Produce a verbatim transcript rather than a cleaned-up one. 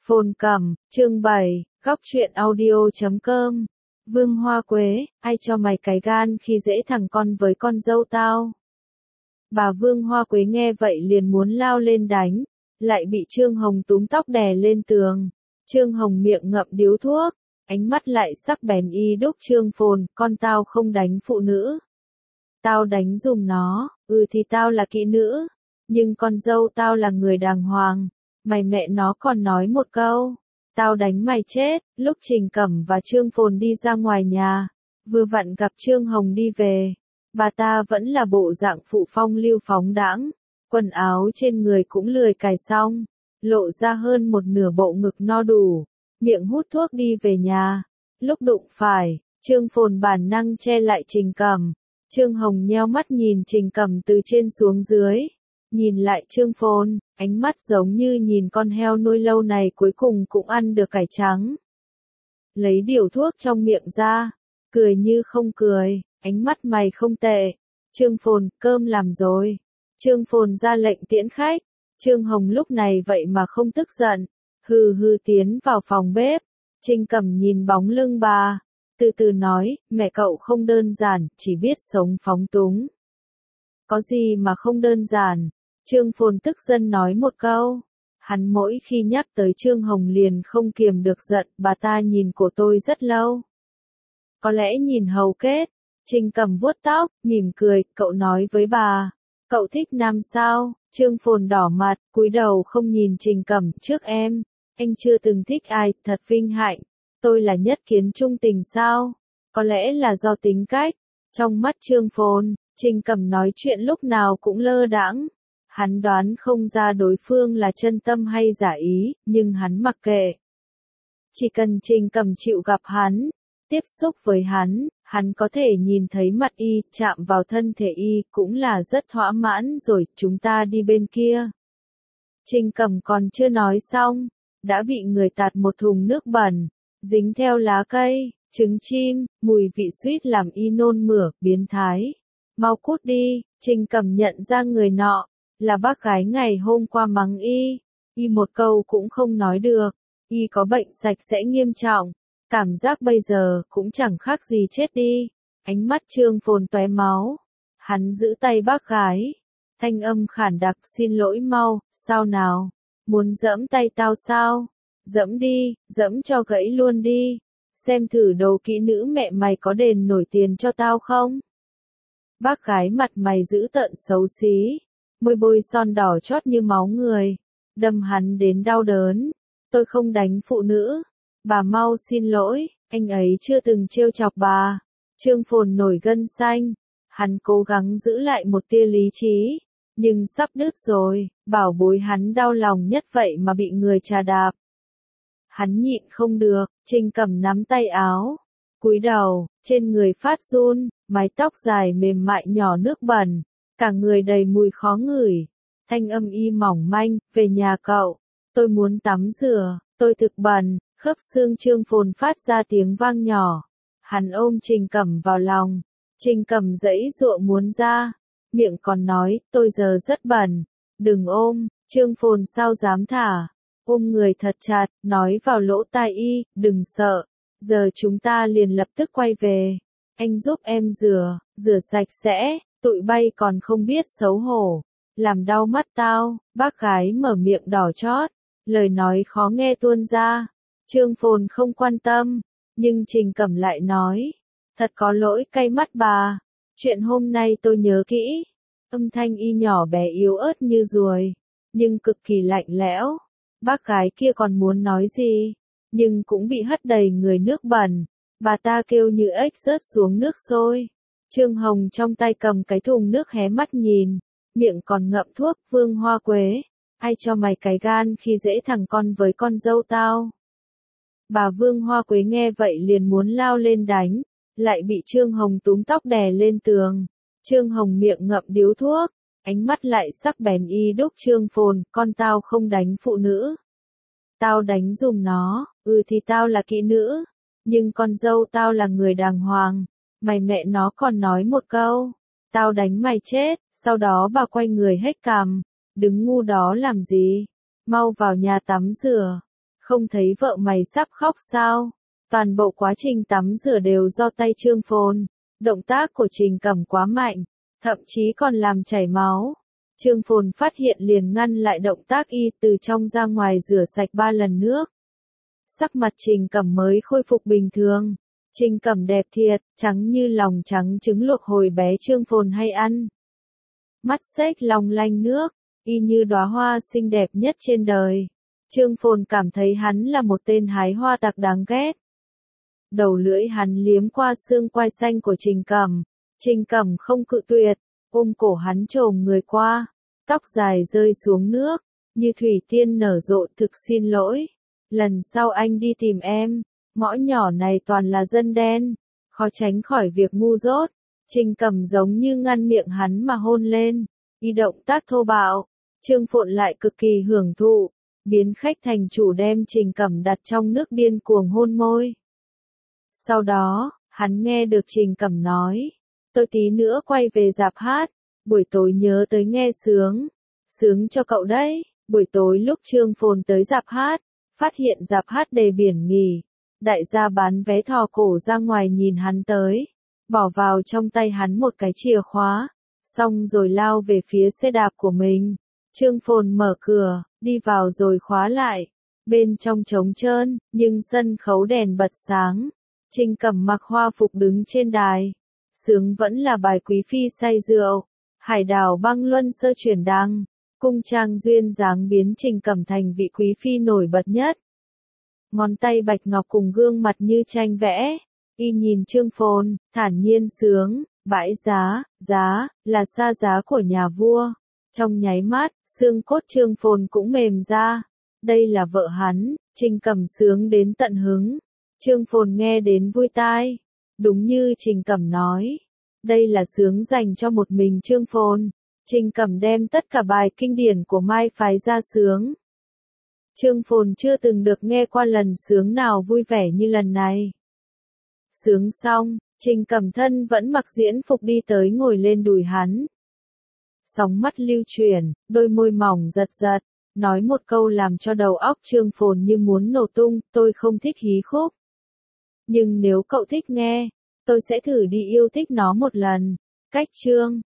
Phồn Cẩm, chương bảy, góc truyện audio chấm com. Vương Hoa Quế, ai cho mày cái gan khi dễ thằng con với con dâu tao? Bà Vương Hoa Quế nghe vậy liền muốn lao lên đánh, lại bị Trương Hồng túm tóc đè lên tường. Trương Hồng miệng ngậm điếu thuốc, ánh mắt lại sắc bén y đúc Trương Phồn, con tao không đánh phụ nữ. Tao đánh giùm nó, ừ thì tao là kỹ nữ, nhưng con dâu tao là người đàng hoàng. Mày mẹ nó còn nói một câu, tao đánh mày chết. Lúc Trình Cẩm và Trương Phồn đi ra ngoài nhà, vừa vặn gặp Trương Hồng đi về. Bà ta vẫn là bộ dạng phụ phong lưu phóng đãng, quần áo trên người cũng lười cài xong, lộ ra hơn một nửa bộ ngực no đủ, miệng hút thuốc đi về nhà. Lúc đụng phải, Trương Phồn bản năng che lại Trình Cẩm. Trương Hồng nheo mắt nhìn Trình Cẩm từ trên xuống dưới, nhìn lại Trương Phồn, ánh mắt giống như nhìn con heo nuôi lâu này cuối cùng cũng ăn được cải trắng. Lấy điếu thuốc trong miệng ra, cười như không cười, ánh mắt mày không tệ. Trương Phồn, cơm làm rồi. Trương Phồn ra lệnh tiễn khách. Trương Hồng lúc này vậy mà không tức giận, hừ hừ tiến vào phòng bếp. Trình Cẩm nhìn bóng lưng bà, từ từ nói, mẹ cậu không đơn giản, chỉ biết sống phóng túng. Có gì mà không đơn giản? Trương Phồn tức giận nói một câu. Hắn mỗi khi nhắc tới Trương Hồng liền không kiềm được giận, bà ta nhìn của tôi rất lâu. Có lẽ nhìn hầu kết. Trình Cẩm vuốt tóc, mỉm cười, cậu nói với bà, cậu thích nam sao? Trương Phồn đỏ mặt, cúi đầu không nhìn Trình Cẩm, trước em, anh chưa từng thích ai, thật vinh hạnh. Tôi là nhất kiến trung tình sao? Có lẽ là do tính cách. Trong mắt Trương Phồn, Trình Cẩm nói chuyện lúc nào cũng lơ đãng. Hắn đoán không ra đối phương là chân tâm hay giả ý, nhưng hắn mặc kệ. Chỉ cần Trình Cẩm chịu gặp hắn, tiếp xúc với hắn, hắn có thể nhìn thấy mặt y, chạm vào thân thể y, cũng là rất thỏa mãn rồi, chúng ta đi bên kia. Trình Cẩm còn chưa nói xong, đã bị người tạt một thùng nước bẩn, dính theo lá cây, trứng chim, mùi vị suýt làm y nôn mửa, biến thái. Mau cút đi. Trình Cẩm nhận ra người nọ là bác gái ngày hôm qua mắng y, y một câu cũng không nói được, y có bệnh sạch sẽ nghiêm trọng, cảm giác bây giờ cũng chẳng khác gì chết đi. Ánh mắt Trương Phồn tóe máu, hắn giữ tay bác gái, thanh âm khản đặc, xin lỗi mau, sao nào, muốn giẫm tay tao sao? Giẫm đi, giẫm cho gãy luôn đi, xem thử đồ kỹ nữ mẹ mày có đền nổi tiền cho tao không? Bác gái mặt mày dữ tợn xấu xí, môi bôi son đỏ chót như máu người, đâm hắn đến đau đớn. Tôi không đánh phụ nữ, bà mau xin lỗi, anh ấy chưa từng trêu chọc bà. Trương Phồn nổi gân xanh, hắn cố gắng giữ lại một tia lý trí, nhưng sắp đứt rồi, bảo bối hắn đau lòng nhất vậy mà bị người chà đạp. Hắn nhịn không được, Trình Cẩm nắm tay áo, cúi đầu, trên người phát run, mái tóc dài mềm mại nhỏ nước bẩn, cả người đầy mùi khó ngửi. Thanh âm y mỏng manh, về nhà cậu, tôi muốn tắm rửa, tôi thực bẩn. Khớp xương Trương Phồn phát ra tiếng vang nhỏ. Hắn ôm Trình Cẩm vào lòng. Trình Cẩm giãy giụa muốn ra, miệng còn nói, tôi giờ rất bẩn. Đừng ôm. Trương Phồn sao dám thả, ôm người thật chặt, nói vào lỗ tai y, đừng sợ, giờ chúng ta liền lập tức quay về. Anh giúp em rửa, rửa sạch sẽ, tụi bay còn không biết xấu hổ, làm đau mắt tao. Bác gái mở miệng đỏ chót, lời nói khó nghe tuôn ra. Trương Phồn không quan tâm, nhưng Trình Cẩm lại nói, thật có lỗi cay mắt bà, chuyện hôm nay tôi nhớ kỹ. Âm thanh y nhỏ bé yếu ớt như ruồi, nhưng cực kỳ lạnh lẽo. Bác gái kia còn muốn nói gì, nhưng cũng bị hất đầy người nước bẩn, bà ta kêu như ếch rớt xuống nước sôi. Trương Hồng trong tay cầm cái thùng nước hé mắt nhìn, miệng còn ngậm thuốc. Vương Hoa Quế, ai cho mày cái gan khi dễ thằng con với con dâu tao? Bà Vương Hoa Quế nghe vậy liền muốn lao lên đánh, lại bị Trương Hồng túm tóc đè lên tường. Trương Hồng miệng ngậm điếu thuốc, ánh mắt lại sắc bén y đúc Trương Phồn, con tao không đánh phụ nữ. Tao đánh giùm nó, ừ thì tao là kỹ nữ, nhưng con dâu tao là người đàng hoàng. Mày mẹ nó còn nói một câu, tao đánh mày chết. Sau đó bà quay người hét cằm, đứng ngu đó làm gì, mau vào nhà tắm rửa. không thấy vợ mày sắp khóc sao? Toàn bộ quá trình tắm rửa đều do tay Trương Phồn. Động tác của Trình Cẩm quá mạnh, thậm chí còn làm chảy máu. Trương Phồn phát hiện liền ngăn lại động tác y, từ trong ra ngoài rửa sạch ba lần nước. Sắc mặt Trình Cẩm mới khôi phục bình thường. Trình Cẩm đẹp thiệt, trắng như lòng trắng trứng luộc hồi bé Trương Phồn hay ăn. Mắt xếch long lanh nước, y như đóa hoa xinh đẹp nhất trên đời. Trương Phồn cảm thấy hắn là một tên hái hoa tặc đáng ghét. Đầu lưỡi hắn liếm qua xương quai xanh của Trình Cẩm. Trình Cẩm không cự tuyệt, ôm cổ hắn chồm người qua. Tóc dài rơi xuống nước, như thủy tiên nở rộ. Thực xin lỗi, lần sau anh đi tìm em. Ngõ nhỏ này toàn là dân đen, khó tránh khỏi việc ngu dốt. Trình Cẩm giống như ngăn miệng hắn mà hôn lên, y động tác thô bạo. Trương Phồn lại cực kỳ hưởng thụ, biến khách thành chủ đem Trình Cẩm đặt trong nước điên cuồng hôn môi. Sau đó, hắn nghe được Trình Cẩm nói, tôi tí nữa quay về rạp hát, buổi tối nhớ tới nghe sướng, sướng cho cậu đấy. Buổi tối lúc Trương Phồn tới rạp hát, phát hiện rạp hát đầy biển nghỉ, đại gia bán vé thò cổ ra ngoài nhìn hắn tới, bỏ vào trong tay hắn một cái chìa khóa, xong rồi lao về phía xe đạp của mình. Trương Phồn mở cửa, đi vào rồi khóa lại, bên trong trống trơn, nhưng sân khấu đèn bật sáng. Trình Cẩm mặc hoa phục đứng trên đài, sướng vẫn là bài Quý Phi say rượu, hải đảo băng luân sơ chuyển đăng, cung trang duyên dáng biến Trình Cẩm thành vị Quý Phi nổi bật nhất. Ngón tay bạch ngọc cùng gương mặt như tranh vẽ, y nhìn Trương Phồn, thản nhiên sướng, bãi giá, giá, là xa giá của nhà vua. Trong nháy mắt, xương cốt Trương Phồn cũng mềm ra, đây là vợ hắn. Trình Cẩm sướng đến tận hứng. Trương Phồn nghe đến vui tai. Đúng như Trình Cẩm nói, đây là sướng dành cho một mình Trương Phồn. Trình Cẩm đem tất cả bài kinh điển của Mai phái ra sướng. Trương Phồn chưa từng được nghe qua lần sướng nào vui vẻ như lần này. Sướng xong, Trình Cẩm thân vẫn mặc diễn phục đi tới ngồi lên đùi hắn. Sóng mắt lưu chuyển, đôi môi mỏng giật giật, nói một câu làm cho đầu óc Trương Phồn như muốn nổ tung, tôi không thích hí khúc. Nhưng nếu cậu thích nghe, tôi sẽ thử đi yêu thích nó một lần. Cách chương